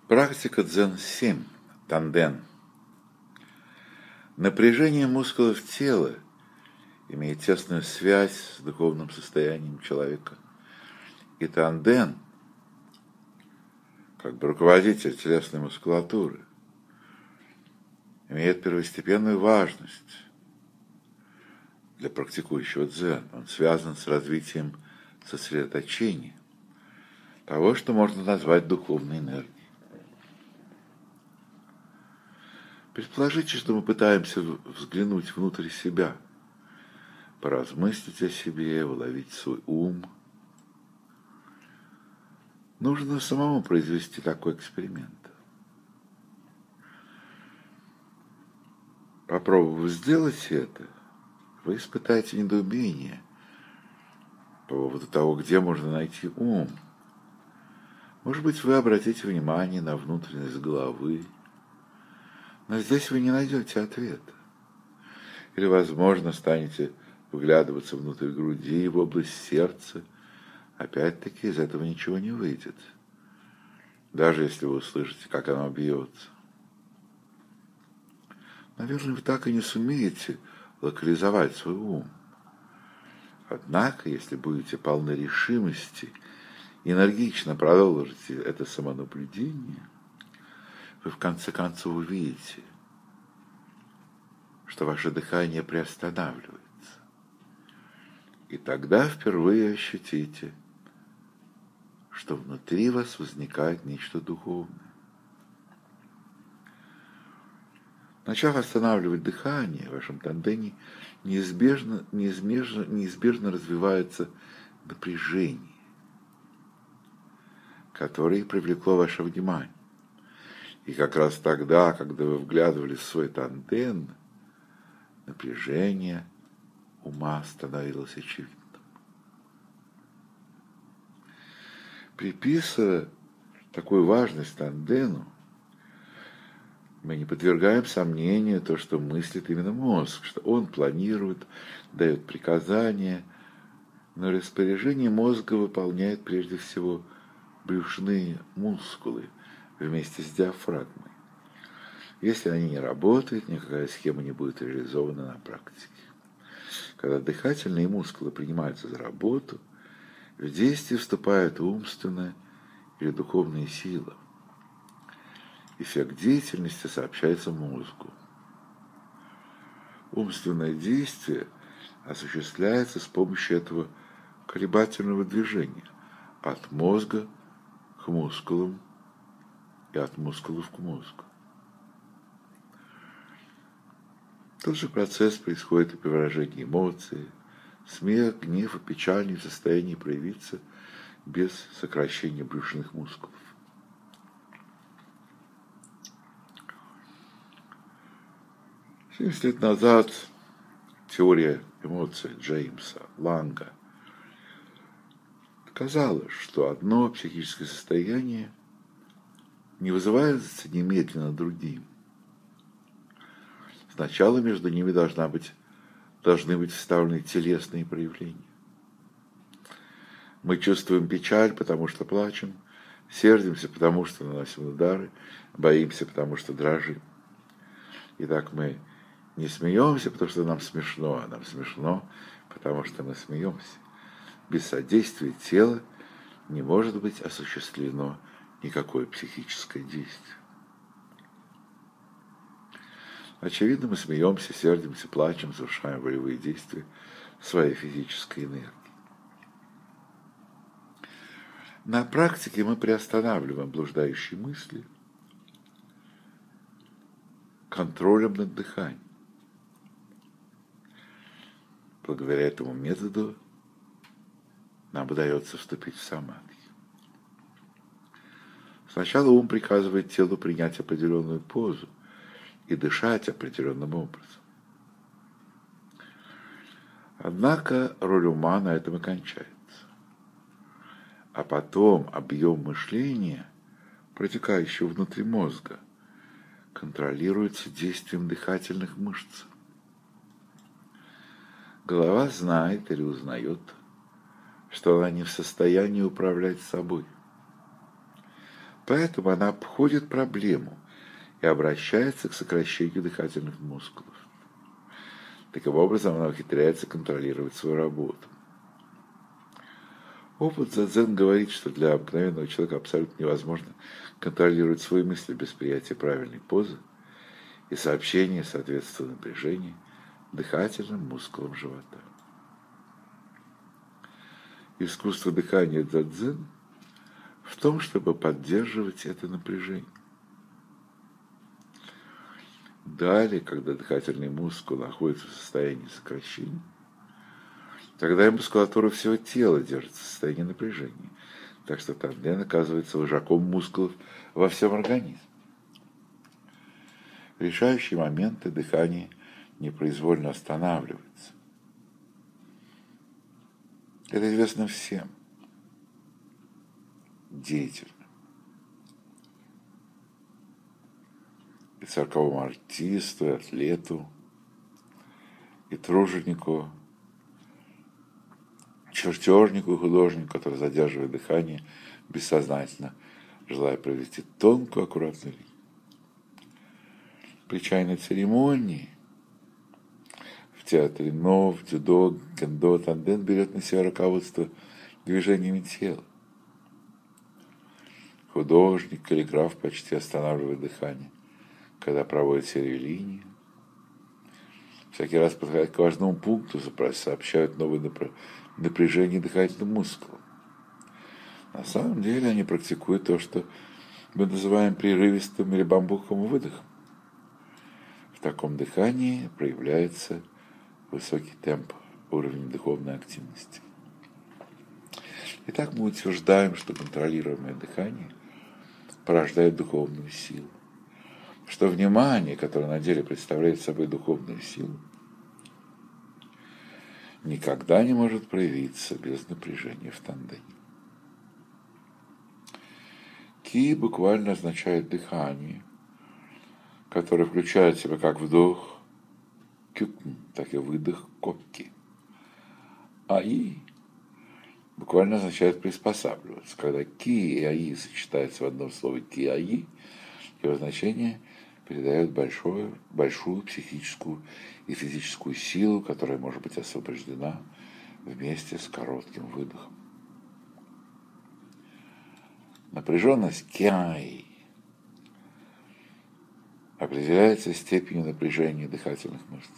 Практика дзен-7, танден. Напряжение мускулов тела имеет тесную связь с духовным состоянием человека. И танден, как бы руководитель телесной мускулатуры, имеет первостепенную важность для практикующего дзен. Он связан с развитием сосредоточения, того, что можно назвать духовной энергией. Предположите, что мы пытаемся взглянуть внутрь себя, поразмыслить о себе, уловить свой ум. Нужно самому произвести такой эксперимент. Попробовав сделать это, вы испытаете недоумение по поводу того, где можно найти ум. Может быть, вы обратите внимание на внутренность головы, но здесь вы не найдете ответа. Или, возможно, станете вглядываться внутрь груди, в область сердца. Опять-таки из этого ничего не выйдет, даже если вы услышите, как оно бьется. Наверное, вы так и не сумеете локализовать свой ум. Однако, если будете полны решимости, энергично продолжите это самонаблюдение, вы в конце концов увидите, что ваше дыхание приостанавливается. И тогда впервые ощутите, что внутри вас возникает нечто духовное. Начав останавливать дыхание, в вашем тандене неизбежно развивается напряжение, которое привлекло ваше внимание. И как раз тогда, когда вы вглядывались в свой танден, напряжение ума становилось очевидным. Приписывая такую важность тандену, мы не подвергаем сомнению то, что мыслит именно мозг, что он планирует, дает приказания, но распоряжение мозга выполняет прежде всего брюшные мускулы вместе с диафрагмой. Если они не работают, никакая схема не будет реализована на практике. Когда дыхательные мускулы принимаются за работу, в действие вступает умственная или духовная сила. Эффект деятельности сообщается мозгу. Умственное действие осуществляется с помощью этого колебательного движения от мозга к мускулам и от мускулов к мозгу. Тот же процесс происходит и при выражении эмоций. Смех, гнев и печаль не в состоянии проявиться без сокращения брюшных мускулов. Семьдесят лет назад теория эмоций Джеймса Ланга доказала, что одно психическое состояние не вызывается немедленно другим. Сначала между ними должны быть вставлены телесные проявления. Мы чувствуем печаль, потому что плачем, сердимся, потому что наносим удары, боимся, потому что дрожим. Итак, мы не смеемся, потому что нам смешно, а нам смешно, потому что мы смеемся. Без содействия тела не может быть осуществлено никакое психическое действие. Очевидно, мы смеемся, сердимся, плачем, совершаем волевые действия своей физической энергии. На практике мы приостанавливаем блуждающие мысли контролем над дыханием. Благодаря этому методу нам удается вступить в самадхи. Сначала ум приказывает телу принять определенную позу и дышать определенным образом. Однако роль ума на этом и кончается. А потом объем мышления, протекающего внутри мозга, контролируется действием дыхательных мышц. Голова знает или узнает, что она не в состоянии управлять собой. поэтому она обходит проблему и обращается к сокращению дыхательных мускулов. Таким образом, она ухитряется контролировать свою работу. Опыт дзен говорит, что для обыкновенного человека абсолютно невозможно контролировать свои мысли без приятия правильной позы и сообщения, соответственно, напряжения дыхательным мускулам живота. Искусство дыхания дзен в том, чтобы поддерживать это напряжение. Далее, когда дыхательный мускул находится в состоянии сокращения, тогда и мускулатура всего тела держится в состоянии напряжения, так что танден оказывается вожаком мускулов во всем организме. В решающие моменты дыхание непроизвольно останавливается. Это известно всем деятельным. И цирковому артисту, и атлету, и труженику, чертежнику и художнику, который задерживает дыхание бессознательно, желая провести тонкую, аккуратную линию. При чайной церемонии в театре но, в дзюдо, кендо, танден берет на себя руководство движениями тела. Художник, каллиграф почти останавливает дыхание, когда проводит серию линий. Всякий раз, подходя к важному пункту, сообщают новые напряжение дыхательным мускулам. На самом деле они практикуют то, что мы называем прерывистым или бамбуковым выдохом. В таком дыхании проявляется высокий темп, уровень духовной активности. Итак, мы утверждаем, что контролируемое дыхание порождает духовную силу, что внимание, которое на деле представляет собой духовную силу, никогда не может проявиться без напряжения в тандене. Ки буквально означает дыхание, которое включает в себя как вдох кюкн, так и выдох кокки. А и буквально означает приспосабливаться. Когда ки и аи сочетаются в одном слове ки-аи, его значение передает большую психическую и физическую силу, которая может быть освобождена вместе с коротким выдохом. Напряженность киаи определяется степенью напряжения дыхательных мышц.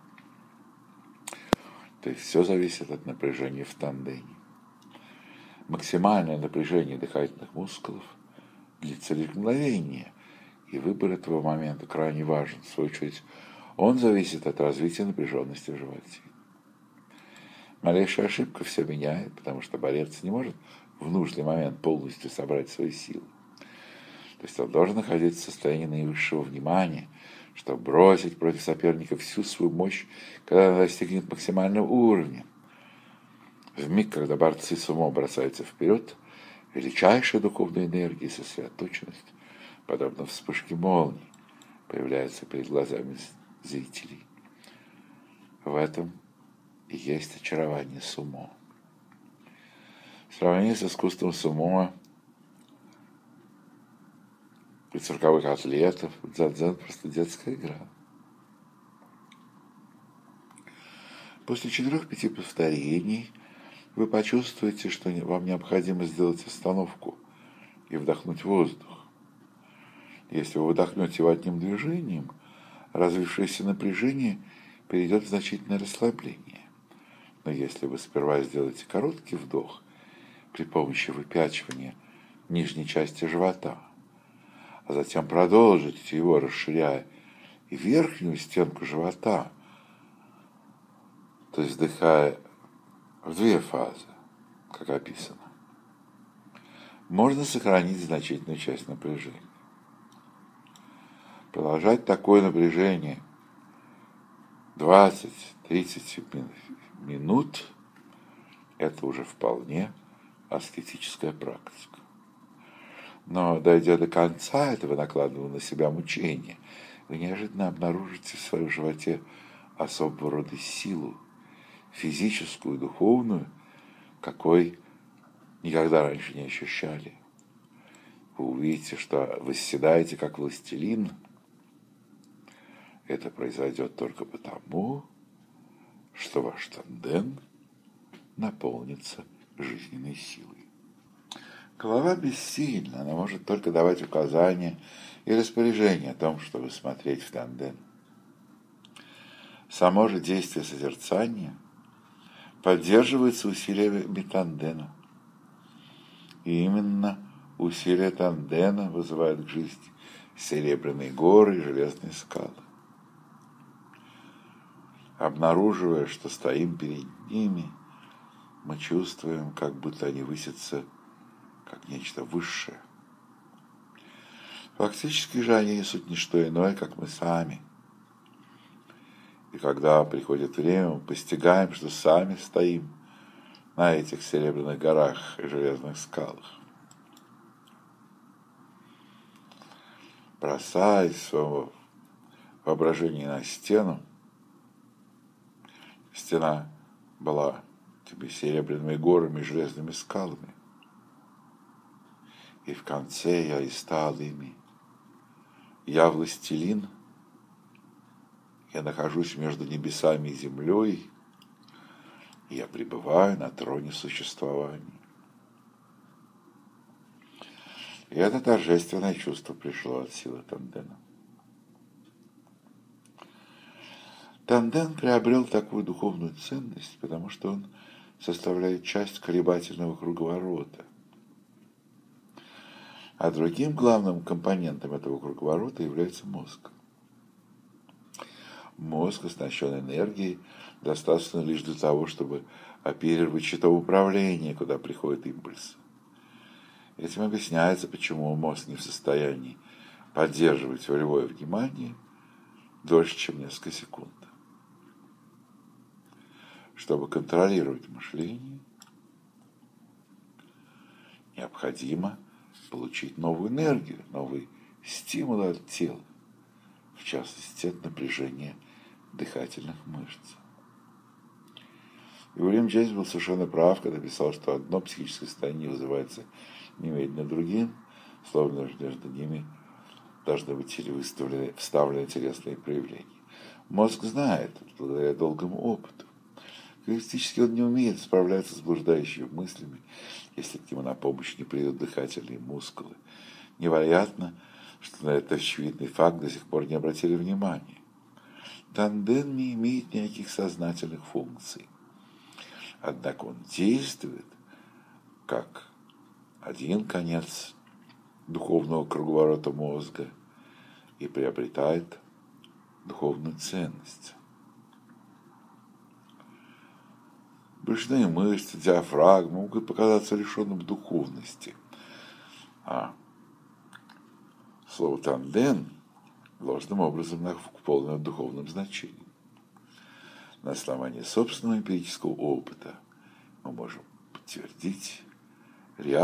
То есть все зависит от напряжения в тандене. Максимальное напряжение дыхательных мускулов длится лишь мгновение, и выбор этого момента крайне важен. В свою очередь, он зависит от развития напряженности в животе. Малейшая ошибка все меняет, потому что борец не может в нужный момент полностью собрать свои силы. То есть он должен находиться в состоянии наивысшего внимания, чтобы бросить против соперника всю свою мощь, когда она достигнет максимального уровня. В миг, когда борцы сумо бросаются вперед, величайшая духовная энергия и сосредоточенность, подобно вспышке молнии, появляется перед глазами зрителей. В этом и есть очарование сумо. В сравнении с искусством сумо и цирковых атлетов, дзен просто детская игра. После 4-5 повторений вы почувствуете, что вам необходимо сделать остановку и вдохнуть воздух. Если вы вдохнете его одним движением, развившееся напряжение перейдет в значительное расслабление. Но если вы сперва сделаете короткий вдох при помощи выпячивания нижней части живота, а затем продолжите его, расширяя и верхнюю стенку живота, то есть вдыхая в 2 фазы, как описано, можно сохранить значительную часть напряжения. Продолжать такое напряжение 20-30 минут – это уже вполне аскетическая практика. Но, дойдя до конца этого накладного на себя мучения, вы неожиданно обнаружите в своем животе особого рода силу, физическую, духовную, какой никогда раньше не ощущали. вы увидите, что восседаете как властелин. Это произойдет только потому, что ваш тандем наполнится жизненной силой. Голова бессильна, она может только давать указания и распоряжения о том, чтобы смотреть в тандем. Само же действие созерцания поддерживается усилиями тандема. И именно усилия тандема вызывают к жизни серебряные горы и железные скалы. Обнаруживая, что стоим перед ними, мы чувствуем, как будто они высятся как нечто высшее. Фактически же они несут не что иное, как мы сами. И когда приходит время, мы постигаем, что сами стоим на этих серебряных горах и железных скалах. Бросаясь своего воображения на стену, стена была этими серебряными горами и железными скалами. И в конце я и стал ими. Я властелин, я нахожусь между небесами и землей, и я пребываю на троне существования. И это торжественное чувство пришло от силы тандема. Тандем приобрел такую духовную ценность, потому что он составляет часть колебательного круговорота. А другим главным компонентом этого круговорота является мозг. Мозг оснащен энергией, достаточно лишь для того, чтобы оперировать щитом управления, куда приходят импульсы. Этим объясняется, почему мозг не в состоянии поддерживать волевое внимание дольше, чем несколько секунд. Чтобы контролировать мышление, необходимо получить новую энергию, новый стимул от тела, в частности, от напряжения дыхательных мышц. И Уильям Джеймс был совершенно прав, когда писал, что одно психическое состояние вызывается немедленно другим, словно между ними должны быть вставлены телесные проявления. Мозг знает, благодаря долгому опыту. Теоретически он не умеет справляться с блуждающими мыслями, если к нему на помощь не придут дыхательные мускулы. Невероятно, что на этот очевидный факт до сих пор не обратили внимания. Тандем не имеет никаких сознательных функций. Однако он действует как один конец духовного круговорота мозга и приобретает духовную ценность. Брюшные мышцы, диафрагма могут показаться лишенным духовности. А слово «тандем» должным образом наполнено духовным значением. На основании собственного эмпирического опыта мы можем подтвердить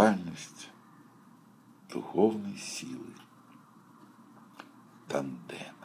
реальность духовной силы тандема.